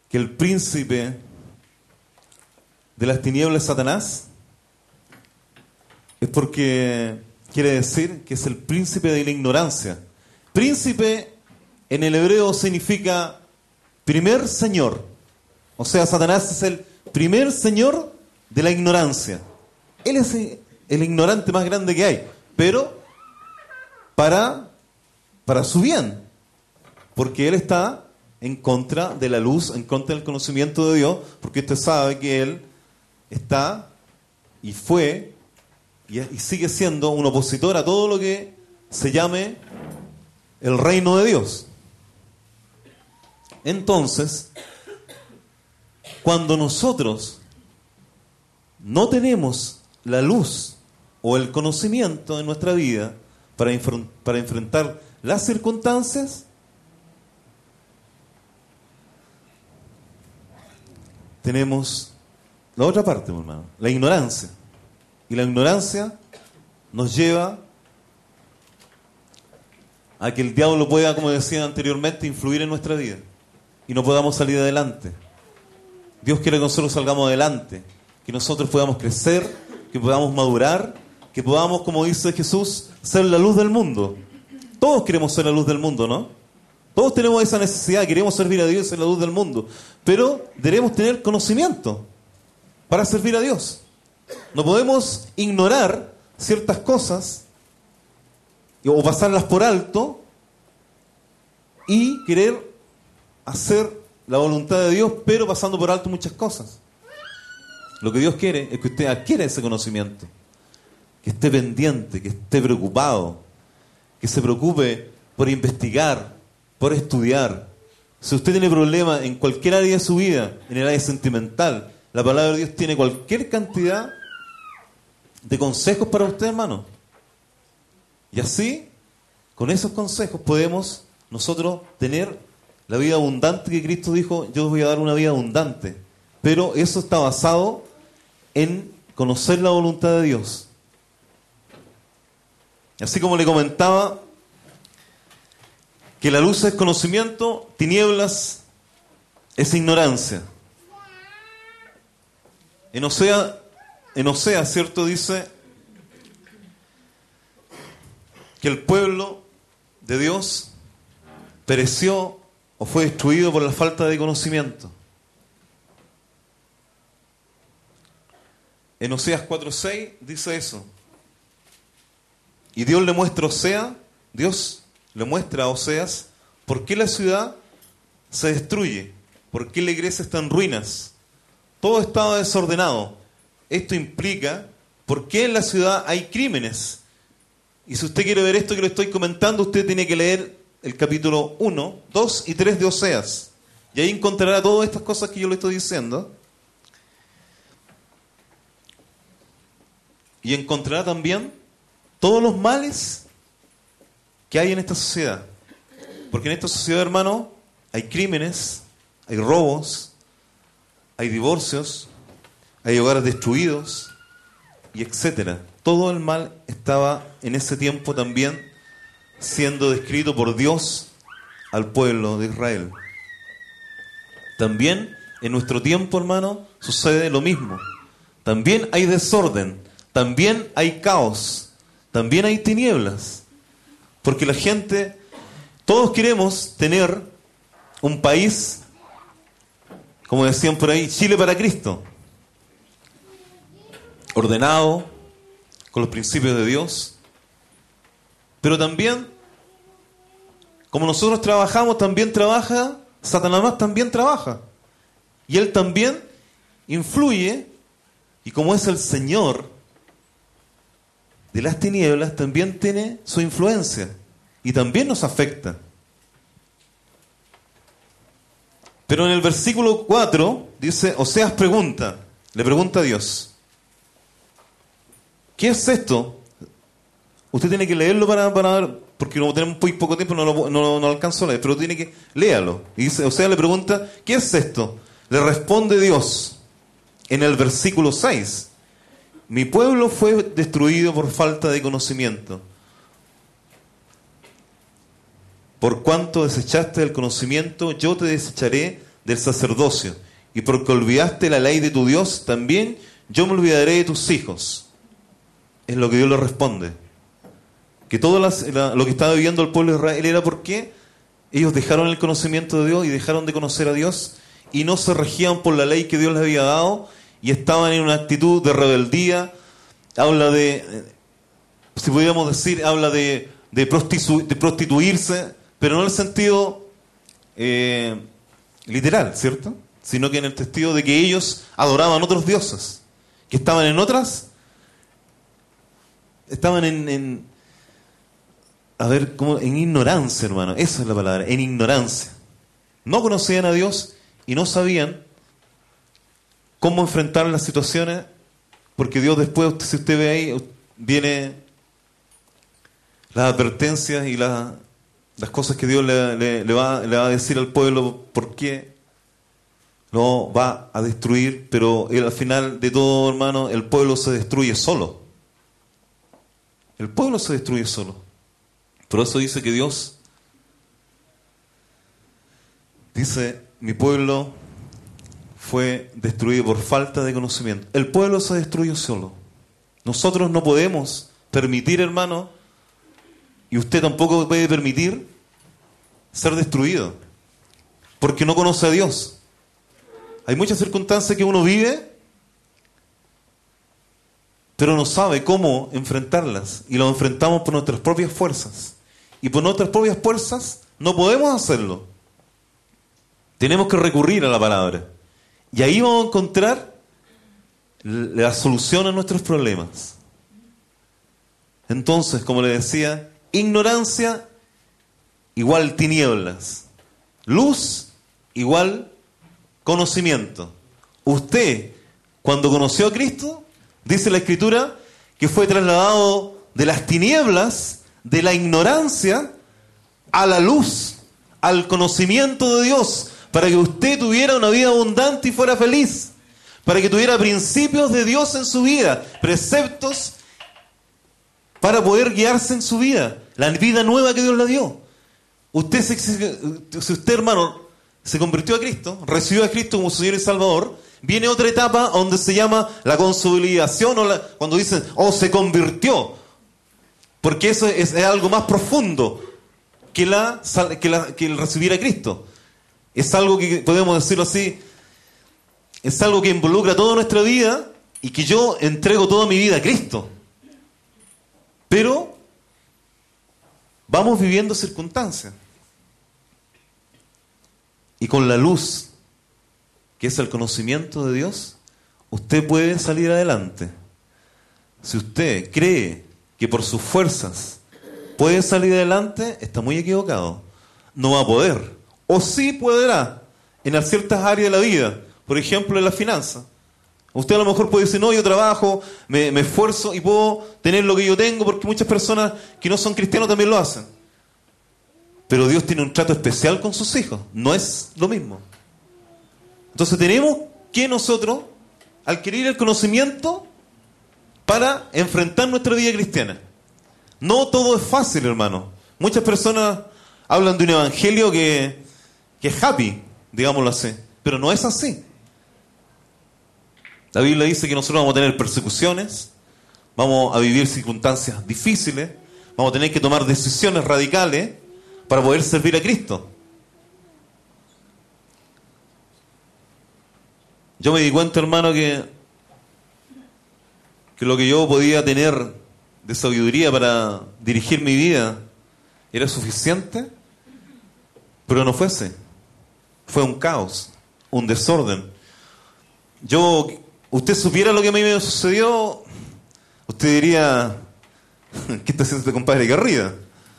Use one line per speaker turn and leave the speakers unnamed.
que el príncipe de las tinieblas es Satanás, es porque quiere decir que es el príncipe de la ignorancia. Príncipe en el hebreo significa primer señor. O sea, Satanás es el primer señor de la ignorancia. Él es el ignorante más grande que hay, pero para su bien, porque él está en contra de la luz, en contra del conocimiento de Dios, porque usted sabe que él está y fue y sigue siendo un opositor a todo lo que se llame el reino de Dios. Entonces, cuando nosotros no tenemos la luz o el conocimiento en nuestra vida para enfrentar las circunstancias, tenemos la otra parte, mi hermano, la ignorancia. Y la ignorancia nos lleva a que el diablo pueda, como decía anteriormente, influir en nuestra vida y no podamos salir adelante. Dios quiere que nosotros salgamos adelante, que nosotros podamos crecer, que podamos madurar, que podamos, como dice Jesús, ser la luz del mundo. Todos queremos ser la luz del mundo, ¿no? Todos tenemos esa necesidad, queremos servir a Dios y ser la luz del mundo, pero debemos tener conocimiento para servir a Dios. No podemos ignorar ciertas cosas o pasarlas por alto y querer hacer la voluntad de Dios, pero pasando por alto muchas cosas. Lo que Dios quiere es que usted adquiera ese conocimiento, que esté pendiente, que esté preocupado, que se preocupe por investigar, por estudiar. Si usted tiene problemas en cualquier área de su vida, en el área sentimental, la palabra de Dios tiene cualquier cantidad de consejos para usted, hermano. Y así, con esos consejos podemos nosotros tener la vida abundante que Cristo dijo: yo os voy a dar una vida abundante. Pero eso está basado en conocer la voluntad de Dios. Así como le comentaba, que la luz es conocimiento, tinieblas es ignorancia. En Oseas, ¿cierto? Dice que el pueblo de Dios pereció o fue destruido por la falta de conocimiento. En Oseas 4:6 dice eso. Y Dios le muestra a Oseas por qué la ciudad se destruye, por qué la iglesia está en ruinas. Todo estaba desordenado. Esto implica por qué en la ciudad hay crímenes. Y si usted quiere ver esto que le estoy comentando, usted tiene que leer el capítulo 1, 2 y 3 de Oseas. Y ahí encontrará todas estas cosas que yo le estoy diciendo. Y encontrará también todos los males que hay en esta sociedad. Porque en esta sociedad, hermano, hay crímenes, hay robos, hay divorcios, hay hogares destruidos, y etcétera. Todo el mal estaba en ese tiempo también siendo descrito por Dios al pueblo de Israel. También en nuestro tiempo, hermano, sucede lo mismo. También hay desorden, también hay caos, también hay tinieblas. Porque la gente, todos queremos tener un país, como decían por ahí, Chile para Cristo, ordenado, con los principios de Dios. Pero también, como nosotros trabajamos, también trabaja, Satanás también trabaja. Y él también influye, y como es el Señor de las tinieblas, también tiene su influencia, y también nos afecta. Pero en el versículo 4 dice, Oseas le pregunta a Dios, ¿qué es esto? Usted tiene que leerlo para ver, porque como tenemos muy poco tiempo no alcanzo a leer, pero tiene que léalo. Y dice, Oseas le pregunta, ¿qué es esto? Le responde Dios en el versículo 6, mi pueblo fue destruido por falta de conocimiento. Por cuanto desechaste el conocimiento, yo te desecharé del sacerdocio, y porque olvidaste la ley de tu Dios, también yo me olvidaré de tus hijos. Es lo que Dios le responde. Que todo lo que estaba viviendo el pueblo de Israel era porque ellos dejaron el conocimiento de Dios y dejaron de conocer a Dios y no se regían por la ley que Dios les había dado y estaban en una actitud de rebeldía. Habla de, si pudiéramos decir, habla de prostituirse, pero no en el sentido literal, ¿cierto? Sino que en el sentido de que ellos adoraban otros dioses, que estaban en otras, estaban en ignorancia, hermano. Esa es la palabra, en ignorancia. No conocían a Dios y no sabían cómo enfrentar las situaciones, porque Dios después, si usted ve ahí, viene las advertencias y las cosas que Dios le va a decir al pueblo, por qué lo va a destruir, pero al final de todo, hermano, el pueblo se destruye solo. El pueblo se destruye solo. Por eso dice que Dios dice, mi pueblo fue destruido por falta de conocimiento. El pueblo se destruye solo. Nosotros no podemos permitir, hermano, y usted tampoco puede permitir ser destruido, porque no conoce a Dios. Hay muchas circunstancias que uno vive, pero no sabe cómo enfrentarlas, y lo enfrentamos por nuestras propias fuerzas. Y por nuestras propias fuerzas no podemos hacerlo. Tenemos que recurrir a la palabra. Y ahí vamos a encontrar la solución a nuestros problemas. Entonces, como le decía, ignorancia igual tinieblas. Luz igual conocimiento. Usted, cuando conoció a Cristo, dice la Escritura, que fue trasladado de las tinieblas, de la ignorancia, a la luz, al conocimiento de Dios, para que usted tuviera una vida abundante y fuera feliz, para que tuviera principios de Dios en su vida, preceptos para poder guiarse en su vida, la vida nueva que Dios le dio. Si usted, hermano, se convirtió a Cristo, recibió a Cristo como su Señor y Salvador, viene otra etapa donde se llama la consolidación, cuando dicen, se convirtió, porque eso es algo más profundo que el recibir a Cristo. Es algo que, podemos decirlo así, es algo que involucra toda nuestra vida y que yo entrego toda mi vida a Cristo. Pero vamos viviendo circunstancias. Y con la luz, que es el conocimiento de Dios, usted puede salir adelante. Si usted cree que por sus fuerzas puede salir adelante, está muy equivocado. No va a poder. O sí podrá en ciertas áreas de la vida. Por ejemplo, en la finanza. Usted a lo mejor puede decir, no, yo trabajo, me esfuerzo y puedo tener lo que yo tengo, porque muchas personas que no son cristianos también lo hacen. Pero Dios tiene un trato especial con sus hijos. No es lo mismo. Entonces tenemos que nosotros adquirir el conocimiento para enfrentar nuestra vida cristiana. No todo es fácil, hermano. Muchas personas hablan de un evangelio que es happy, digámoslo así. Pero no es así. La Biblia dice que nosotros vamos a tener persecuciones, vamos a vivir circunstancias difíciles, vamos a tener que tomar decisiones radicales para poder servir a Cristo. Yo me di cuenta, hermano, que lo que yo podía tener de sabiduría para dirigir mi vida era suficiente, pero no fue así. Fue un caos, un desorden. Usted supiera lo que a mí me sucedió, usted diría, ¿qué está haciendo este compadre Garrida?